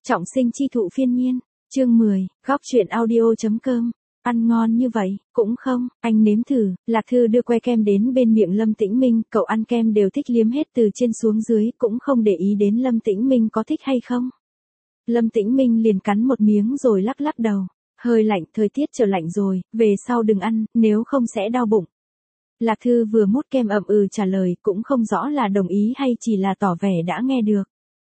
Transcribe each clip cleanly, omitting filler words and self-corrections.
Trọng sinh chi thụ phiên nhiên, chương 10, góc truyện audio.com. Ăn ngon như vậy, cũng không, anh nếm thử. Lạc Thư đưa que kem đến bên miệng Lâm Tĩnh Minh, cậu ăn kem đều thích liếm hết từ trên xuống dưới, cũng không để ý đến Lâm Tĩnh Minh có thích hay không. Lâm Tĩnh Minh liền cắn một miếng rồi lắc lắc đầu, hơi lạnh, thời tiết trở lạnh rồi, về sau đừng ăn, nếu không sẽ đau bụng. Lạc Thư vừa mút kem ậm ừ trả lời, cũng không rõ là đồng ý hay chỉ là tỏ vẻ đã nghe được.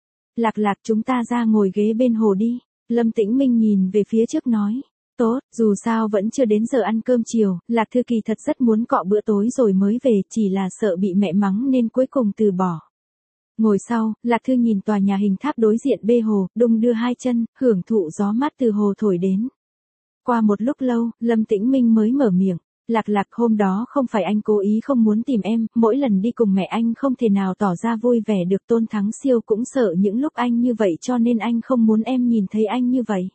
Lạc, chúng ta ra ngồi ghế bên hồ đi. Lâm Tĩnh Minh nhìn về phía trước nói. Tốt, dù sao vẫn chưa đến giờ ăn cơm chiều, Lạc Thư kỳ thật rất muốn cọ bữa tối rồi mới về, chỉ là sợ bị mẹ mắng nên cuối cùng từ bỏ. Ngồi sau, Lạc Thư nhìn tòa nhà hình tháp đối diện bê hồ, đung đưa hai chân, hưởng thụ gió mát từ hồ thổi đến. Qua một lúc lâu, Lâm Tĩnh Minh mới mở miệng. Lạc, hôm đó không phải anh cố ý không muốn tìm em, mỗi lần đi cùng mẹ anh không thể nào tỏ ra vui vẻ được. Tôn Thắng Siêu cũng sợ những lúc anh như vậy cho nên anh không muốn em nhìn thấy anh như vậy.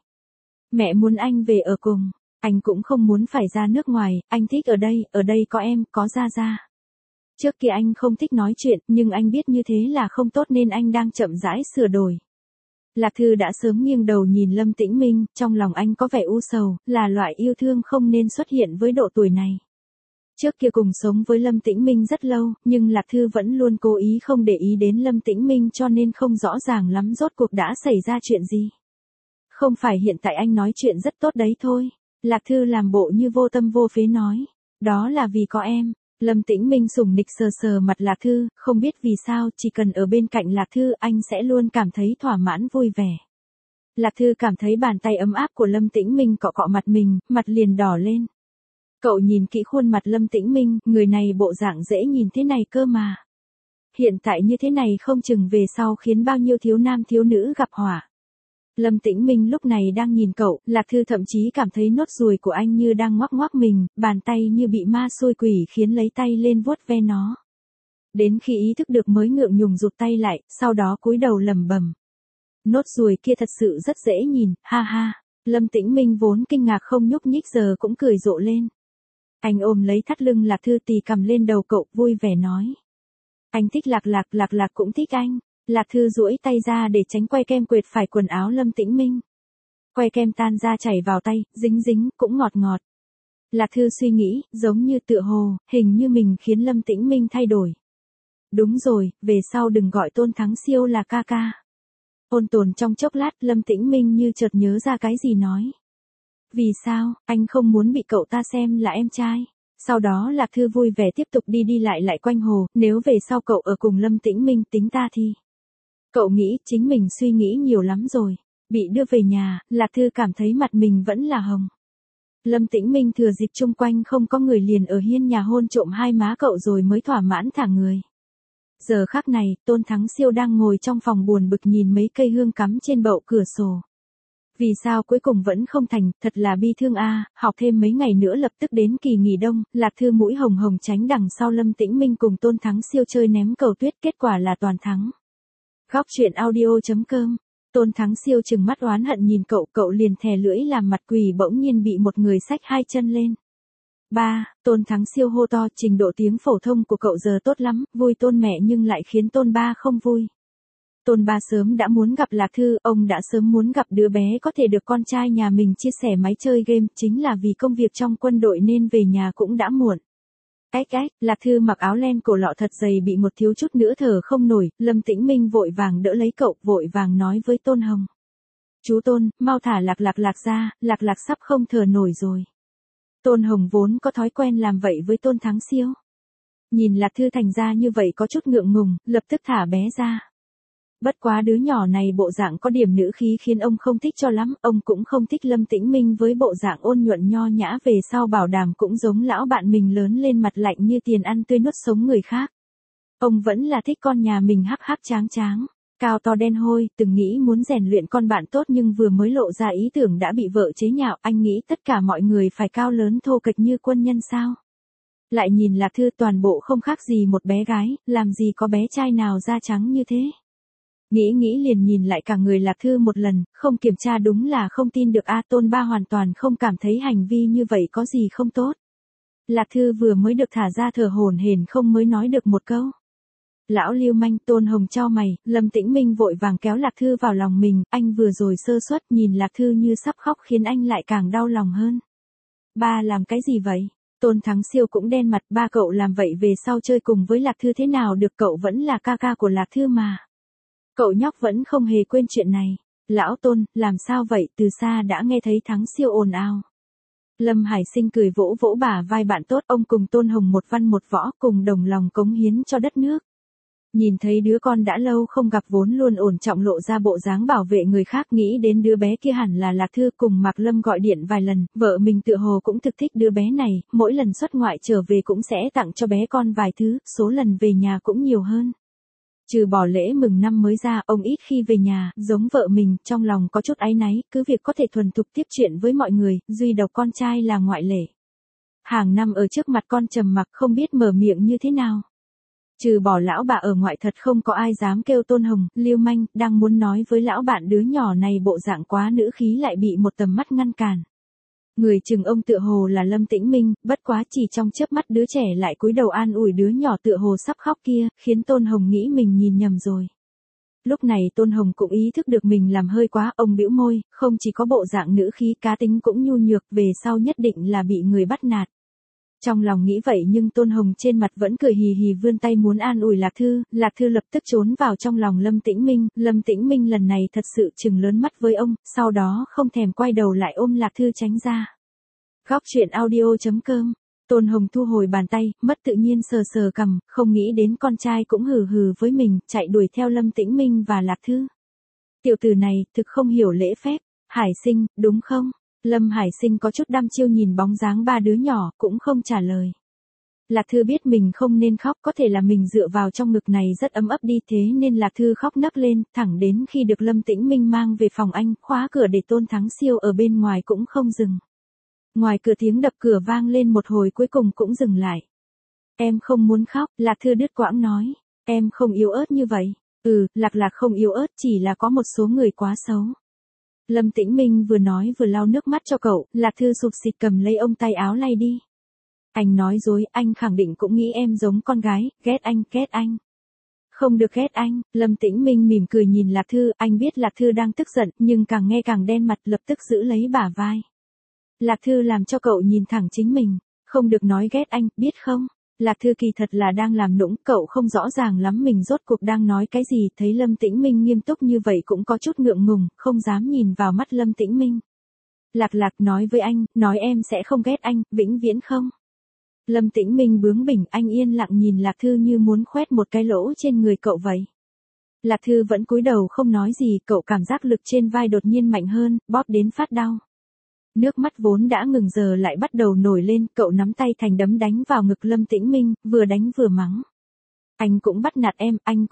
Mẹ muốn anh về ở cùng, anh cũng không muốn phải ra nước ngoài, anh thích ở đây có em, có Gia. Trước kia anh không thích nói chuyện, nhưng anh biết như thế là không tốt nên anh đang chậm rãi sửa đổi. Lạc Thư đã sớm nghiêng đầu nhìn Lâm Tĩnh Minh, trong lòng anh có vẻ u sầu, là loại yêu thương không nên xuất hiện với độ tuổi này. Trước kia cùng sống với Lâm Tĩnh Minh rất lâu, nhưng Lạc Thư vẫn luôn cố ý không để ý đến Lâm Tĩnh Minh cho nên không rõ ràng lắm rốt cuộc đã xảy ra chuyện gì. Không phải hiện tại anh nói chuyện rất tốt đấy thôi. Lạc Thư làm bộ như vô tâm vô phế nói. Đó là vì có em. Lâm Tĩnh Minh sủng nịch sờ mặt Lạc Thư, không biết vì sao, chỉ cần ở bên cạnh Lạc Thư anh sẽ luôn cảm thấy thỏa mãn vui vẻ. Lạc Thư cảm thấy bàn tay ấm áp của Lâm Tĩnh Minh cọ cọ mặt mình, mặt liền đỏ lên. Cậu nhìn kỹ khuôn mặt Lâm Tĩnh Minh, người này bộ dạng dễ nhìn thế này cơ mà. Hiện tại như thế này không chừng về sau khiến bao nhiêu thiếu nam thiếu nữ gặp họa. Lâm Tĩnh Minh lúc này đang nhìn cậu, Lạc Thư thậm chí cảm thấy nốt ruồi của anh như đang ngoắc mình, bàn tay như bị ma xôi quỷ khiến lấy tay lên vuốt ve nó. Đến khi ý thức được mới ngượng ngùng rụt tay lại, sau đó cúi đầu lẩm bẩm. Nốt ruồi kia thật sự rất dễ nhìn, ha ha. Lâm Tĩnh Minh vốn kinh ngạc không nhúc nhích giờ cũng cười rộ lên. Anh ôm lấy thắt lưng Lạc Thư tì cầm lên đầu cậu, vui vẻ nói. Anh thích Lạc cũng thích anh. Lạc Thư duỗi tay ra để tránh que kem quệt phải quần áo Lâm Tĩnh Minh. Que kem tan ra chảy vào tay, dính, cũng ngọt. Lạc Thư suy nghĩ, giống như tựa hồ, hình như mình khiến Lâm Tĩnh Minh thay đổi. Đúng rồi, về sau đừng gọi Tôn Thắng Siêu là ca ca. Ôn tồn trong chốc lát, Lâm Tĩnh Minh như chợt nhớ ra cái gì nói. Vì sao, anh không muốn bị cậu ta xem là em trai? Sau đó Lạc Thư vui vẻ tiếp tục đi lại quanh hồ, nếu về sau cậu ở cùng Lâm Tĩnh Minh tính ta thì... Cậu nghĩ chính mình suy nghĩ nhiều lắm rồi. Bị đưa về nhà, Lạc Thư cảm thấy mặt mình vẫn là hồng. Lâm Tĩnh Minh thừa dịp chung quanh không có người liền ở hiên nhà hôn trộm hai má cậu rồi mới thỏa mãn thả người. Giờ khắc này, Tôn Thắng Siêu đang ngồi trong phòng buồn bực nhìn mấy cây hương cắm trên bậu cửa sổ. Vì sao cuối cùng vẫn không thành, thật là bi thương a. Học thêm mấy ngày nữa lập tức đến kỳ nghỉ đông, Lạc Thư mũi hồng tránh đằng sau Lâm Tĩnh Minh cùng Tôn Thắng Siêu chơi ném cầu tuyết, kết quả là toàn thắng. Góc truyện audio.com. Tôn Thắng Siêu trừng mắt oán hận nhìn cậu liền thè lưỡi làm mặt quỷ bỗng nhiên bị một người xách hai chân lên. Tôn Thắng Siêu hô to, trình độ tiếng phổ thông của cậu giờ tốt lắm, vui Tôn mẹ nhưng lại khiến Tôn ba không vui. Tôn ba sớm đã muốn gặp Lạc Thư, ông đã sớm muốn gặp đứa bé có thể được con trai nhà mình chia sẻ máy chơi game, chính là vì công việc trong quân đội nên về nhà cũng đã muộn. Lạc Thư mặc áo len cổ lọ thật dày bị một thiếu chút nữa thở không nổi, Lâm Tĩnh Minh vội vàng đỡ lấy cậu, vội vàng nói với Tôn Hồng. Chú Tôn, mau thả Lạc ra, Lạc sắp không thở nổi rồi. Tôn Hồng vốn có thói quen làm vậy với Tôn Thắng Siêu. Nhìn Lạc Thư thành ra như vậy có chút ngượng ngùng, lập tức thả bé ra. Bất quá đứa nhỏ này bộ dạng có điểm nữ khí khiến ông không thích cho lắm, ông cũng không thích Lâm Tĩnh Minh với bộ dạng ôn nhuận nho nhã về sau bảo đảm cũng giống lão bạn mình lớn lên mặt lạnh như tiền ăn tươi nuốt sống người khác. Ông vẫn là thích con nhà mình hắc tráng, cao to đen hôi, từng nghĩ muốn rèn luyện con bạn tốt nhưng vừa mới lộ ra ý tưởng đã bị vợ chế nhạo, anh nghĩ tất cả mọi người phải cao lớn thô kệch như quân nhân sao? Lại nhìn Lạc Thư toàn bộ không khác gì một bé gái, làm gì có bé trai nào da trắng như thế? Nghĩ liền nhìn lại cả người Lạc Thư một lần, không kiểm tra đúng là không tin được Tôn ba hoàn toàn không cảm thấy hành vi như vậy có gì không tốt. Lạc Thư vừa mới được thả ra thở hổn hển không mới nói được một câu. Lão lưu manh. Tôn Hồng chau mày, Lâm Tĩnh Minh vội vàng kéo Lạc Thư vào lòng mình, anh vừa rồi sơ suất nhìn Lạc Thư như sắp khóc khiến anh lại càng đau lòng hơn. Ba làm cái gì vậy? Tôn Thắng Siêu cũng đen mặt, ba cậu làm vậy về sau chơi cùng với Lạc Thư thế nào được, cậu vẫn là ca ca của Lạc Thư mà. Cậu nhóc vẫn không hề quên chuyện này. Lão Tôn, làm sao vậy, từ xa đã nghe thấy Thắng Siêu ồn ào. Lâm Hải Sinh cười vỗ vỗ bả vai bạn tốt, ông cùng Tôn Hồng một văn một võ, cùng đồng lòng cống hiến cho đất nước. Nhìn thấy đứa con đã lâu không gặp vốn luôn ổn trọng lộ ra bộ dáng bảo vệ người khác, nghĩ đến đứa bé kia hẳn là Lạc Thư, cùng Mạc Lâm gọi điện vài lần, vợ mình tựa hồ cũng thực thích đứa bé này, mỗi lần xuất ngoại trở về cũng sẽ tặng cho bé con vài thứ, số lần về nhà cũng nhiều hơn. Trừ bỏ lễ mừng năm mới ra, ông ít khi về nhà, giống vợ mình, trong lòng có chút áy náy, cứ việc có thể thuần thục tiếp chuyện với mọi người, duy độc con trai là ngoại lệ. Hàng năm ở trước mặt con trầm mặc không biết mở miệng như thế nào. Trừ bỏ lão bà ở ngoại thật không có ai dám kêu Tôn Hồng, lưu manh, đang muốn nói với lão bạn đứa nhỏ này bộ dạng quá nữ khí lại bị một tầm mắt ngăn cản. Người chừng ông tựa hồ là Lâm Tĩnh Minh, bất quá chỉ trong chớp mắt đứa trẻ lại cúi đầu an ủi đứa nhỏ tựa hồ sắp khóc kia, khiến Tôn Hồng nghĩ mình nhìn nhầm rồi. Lúc này Tôn Hồng cũng ý thức được mình làm hơi quá, ông bĩu môi, không chỉ có bộ dạng nữ khí, cá tính cũng nhu nhược, về sau nhất định là bị người bắt nạt. Trong lòng nghĩ vậy nhưng Tôn Hồng trên mặt vẫn cười hì hì vươn tay muốn an ủi Lạc Thư lập tức trốn vào trong lòng Lâm Tĩnh Minh lần này thật sự trừng lớn mắt với ông, sau đó không thèm quay đầu lại ôm Lạc Thư tránh ra. Góc truyện audio.com. Tôn Hồng thu hồi bàn tay, mất tự nhiên sờ sờ cằm, không nghĩ đến con trai cũng hừ hừ với mình, chạy đuổi theo Lâm Tĩnh Minh và Lạc Thư. Tiểu tử này, thực không hiểu lễ phép. Hải Sinh, đúng không? Lâm Hải Sinh có chút đăm chiêu nhìn bóng dáng ba đứa nhỏ, cũng không trả lời. Lạc Thư biết mình không nên khóc, có thể là mình dựa vào trong ngực này rất ấm ấp đi, thế nên Lạc Thư khóc nấc lên, thẳng đến khi được Lâm Tĩnh Minh mang về phòng anh, khóa cửa để Tôn Thắng Siêu ở bên ngoài cũng không dừng. Ngoài cửa tiếng đập cửa vang lên một hồi cuối cùng cũng dừng lại. Em không muốn khóc, Lạc Thư đứt quãng nói. Em không yếu ớt như vậy. Lạc không yếu ớt, chỉ là có một số người quá xấu. Lâm Tĩnh Minh vừa nói vừa lau nước mắt cho cậu, Lạc Thư sụp xịt cầm lấy ông tay áo lay đi. Anh nói dối, anh khẳng định cũng nghĩ em giống con gái, ghét anh. Không được ghét anh, Lâm Tĩnh Minh mỉm cười nhìn Lạc Thư, anh biết Lạc Thư đang tức giận, nhưng càng nghe càng đen mặt, lập tức giữ lấy bả vai. Lạc Thư làm cho cậu nhìn thẳng chính mình, không được nói ghét anh, biết không? Lạc Thư kỳ thật là đang làm nũng, cậu không rõ ràng lắm mình rốt cuộc đang nói cái gì, thấy Lâm Tĩnh Minh nghiêm túc như vậy cũng có chút ngượng ngùng, không dám nhìn vào mắt Lâm Tĩnh Minh. Lạc nói với anh, nói em sẽ không ghét anh, vĩnh viễn không? Lâm Tĩnh Minh bướng bỉnh, anh yên lặng nhìn Lạc Thư như muốn khoét một cái lỗ trên người cậu vậy. Lạc Thư vẫn cúi đầu không nói gì, cậu cảm giác lực trên vai đột nhiên mạnh hơn, bóp đến phát đau. Nước mắt vốn đã ngừng giờ lại bắt đầu nổi lên, cậu nắm tay thành đấm đánh vào ngực Lâm Tĩnh Minh, vừa đánh vừa mắng. Anh cũng bắt nạt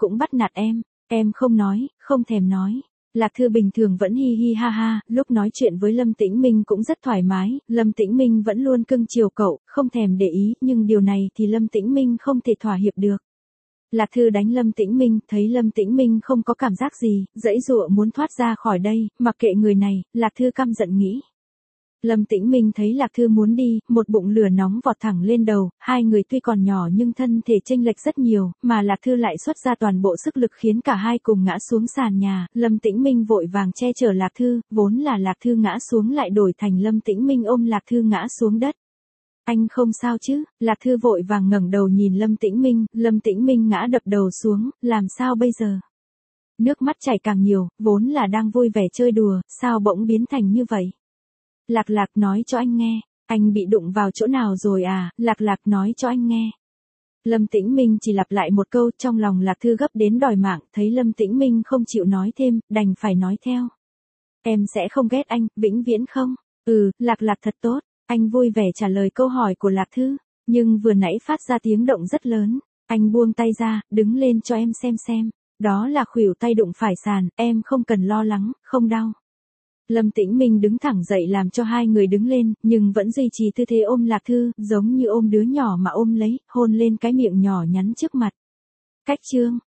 em, em không nói, không thèm nói. Lạc Thư bình thường vẫn hi hi ha ha, lúc nói chuyện với Lâm Tĩnh Minh cũng rất thoải mái, Lâm Tĩnh Minh vẫn luôn cưng chiều cậu, không thèm để ý, nhưng điều này thì Lâm Tĩnh Minh không thể thỏa hiệp được. Lạc Thư đánh Lâm Tĩnh Minh, thấy Lâm Tĩnh Minh không có cảm giác gì, giãy giụa muốn thoát ra khỏi đây, mặc kệ người này, Lạc Thư căm giận nghĩ. Lâm Tĩnh Minh thấy Lạc Thư muốn đi, một bụng lửa nóng vọt thẳng lên đầu, hai người tuy còn nhỏ nhưng thân thể chênh lệch rất nhiều, mà Lạc Thư lại xuất ra toàn bộ sức lực khiến cả hai cùng ngã xuống sàn nhà, Lâm Tĩnh Minh vội vàng che chở Lạc Thư, vốn là Lạc Thư ngã xuống lại đổi thành Lâm Tĩnh Minh ôm Lạc Thư ngã xuống đất. Anh không sao chứ? Lạc Thư vội vàng ngẩng đầu nhìn Lâm Tĩnh Minh ngã đập đầu xuống, làm sao bây giờ? Nước mắt chảy càng nhiều, vốn là đang vui vẻ chơi đùa, sao bỗng biến thành như vậy? Lạc nói cho anh nghe, anh bị đụng vào chỗ nào rồi à, Lạc nói cho anh nghe. Lâm Tĩnh Minh chỉ lặp lại một câu, trong lòng Lạc Thư gấp đến đòi mạng, thấy Lâm Tĩnh Minh không chịu nói thêm, đành phải nói theo. Em sẽ không ghét anh, vĩnh viễn không? Lạc thật tốt, anh vui vẻ trả lời câu hỏi của Lạc Thư, nhưng vừa nãy phát ra tiếng động rất lớn, anh buông tay ra, đứng lên cho em xem. Đó là khuỷu tay đụng phải sàn, em không cần lo lắng, không đau. Lâm Tĩnh Minh đứng thẳng dậy làm cho hai người đứng lên, nhưng vẫn duy trì tư thế ôm Lạc Thư, giống như ôm đứa nhỏ mà ôm lấy, hôn lên cái miệng nhỏ nhắn trước mặt. Cách chương